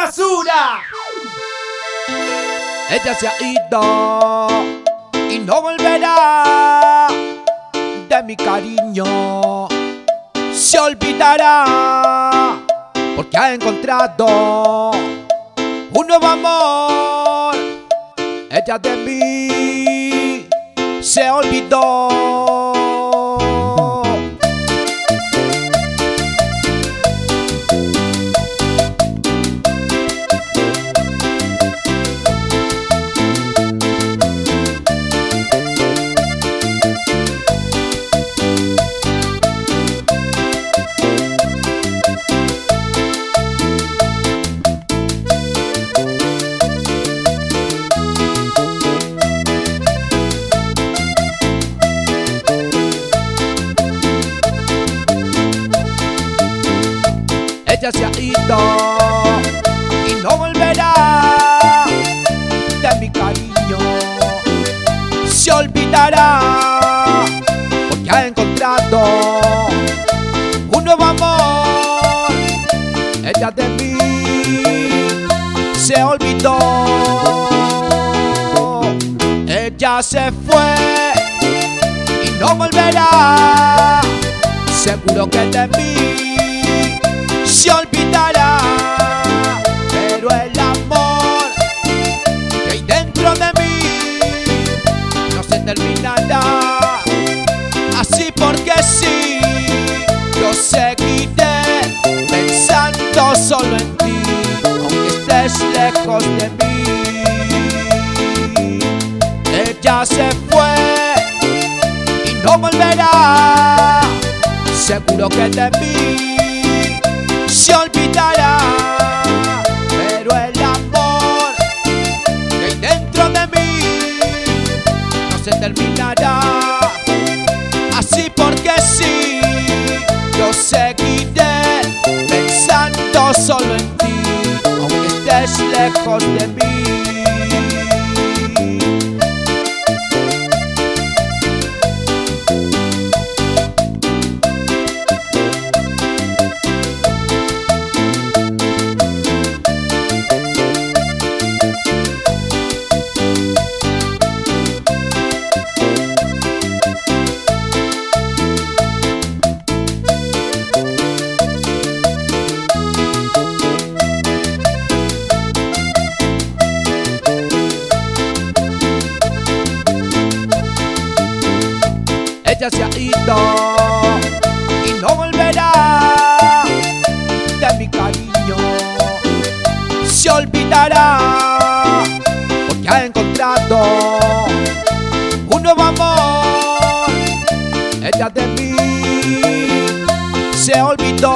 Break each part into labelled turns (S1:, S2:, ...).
S1: basura. Ella se ha ido y no volverá de mi cariño. Se olvidará porque ha encontrado un nuevo amor. Ella de mí se olvidó. Ella se ha ido y no volverá de mi cariño. Se olvidará porque ha encontrado un nuevo amor. Ella de mí se olvidó. Ella se fue y no volverá. Seguro que de mí se olvidará, pero el amor que hay dentro de mí no se terminará. Así porque sí, yo seguiré pensando solo en ti, aunque estés lejos de mí. Ella se fue y no volverá. Seguro que de mí se olvidará, pero el amor que hay dentro de mí no se terminará. Así porque sí, yo seguiré pensando solo en ti, aunque estés lejos de mí. Ella se ha ido y no volverá de mi cariño. Se olvidará porque ha encontrado un nuevo amor. Ella de mí se olvidó.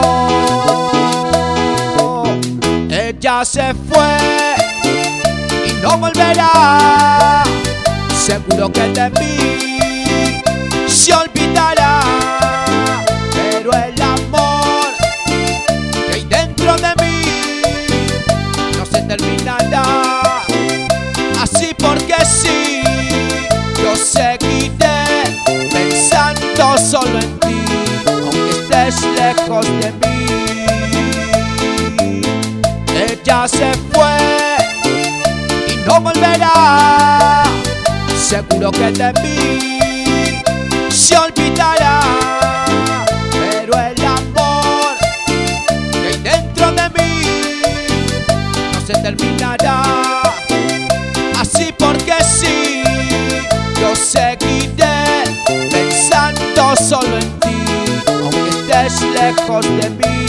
S1: Ella se fue y no volverá. Seguro que de mí se olvidará, pero el amor que hay dentro de mí no se terminará. Así porque sí, yo seguiré pensando solo en ti, aunque estés lejos de mí. Ella se fue y no volverá. Seguro que de mí se olvidará, pero el amor que hay dentro de mí no se terminará. Así porque sí, yo seguiré pensando solo en ti, aunque estés lejos de mí.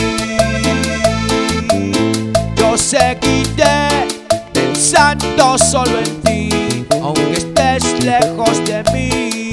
S1: Yo seguiré pensando solo en ti, aunque estés lejos de mí.